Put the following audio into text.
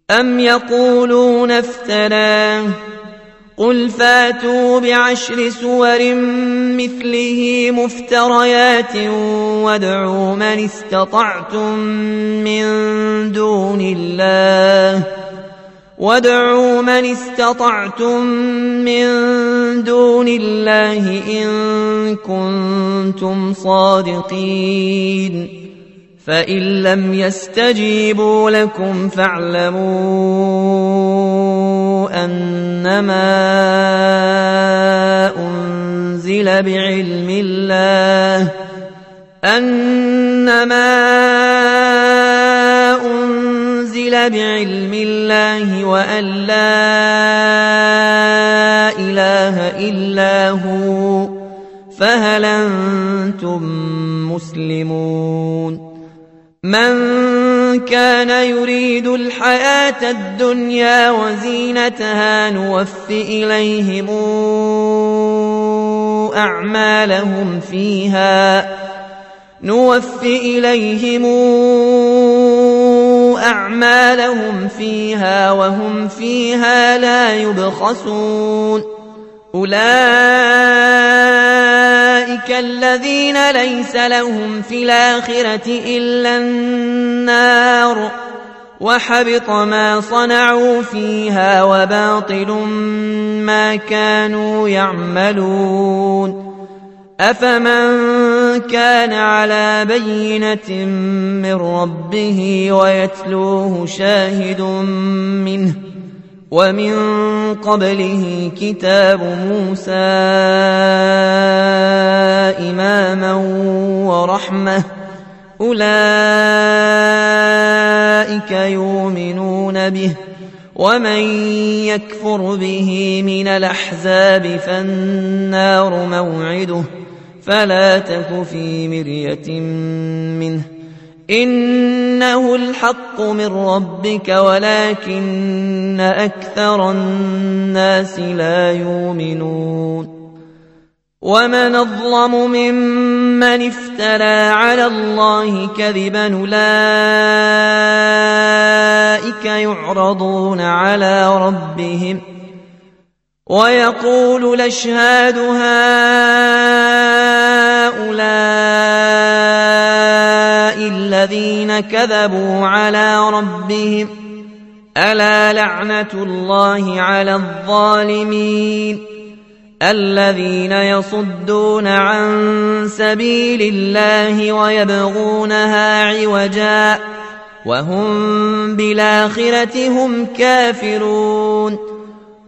أم يقولون افتراه قل فاتوا بعشر سور مثله مفتريات وادعوا من استطعتم من دون الله إن كنتم صادقين فإن لم يستجيبوا لكم فاعلموا أنما أنزل بعلم الله وأن لا إله إلا هو فهل أنتم مسلمون من كان يريد الحياة الدنيا وزينتها نوف إليهم أعمالهم فيها وهم فيها لا يبخسون أولئك الذين ليس لهم في الآخرة إلا النار وحبط ما صنعوا فيها وباطل ما كانوا يعملون أفمن كان على بينة من ربه ويتلوه شاهد منه ومن قبله كتاب موسى إماما ورحمة أولئك يؤمنون به ومن يكفر به من الأحزاب فالنار موعده فلا تك في مرية منه إنه الحق من ربك ولكن أكثر الناس لا يؤمنون ومن أظلم ممن افترى على الله كذبا أولئك يعرضون على ربهم ويقول الأشهاد هؤلاء الذين كذبوا على ربهم ألا لعنة الله على الظالمين الذين يصدون عن سبيل الله ويبغونها عوجا وهم بالآخرة هم كافرون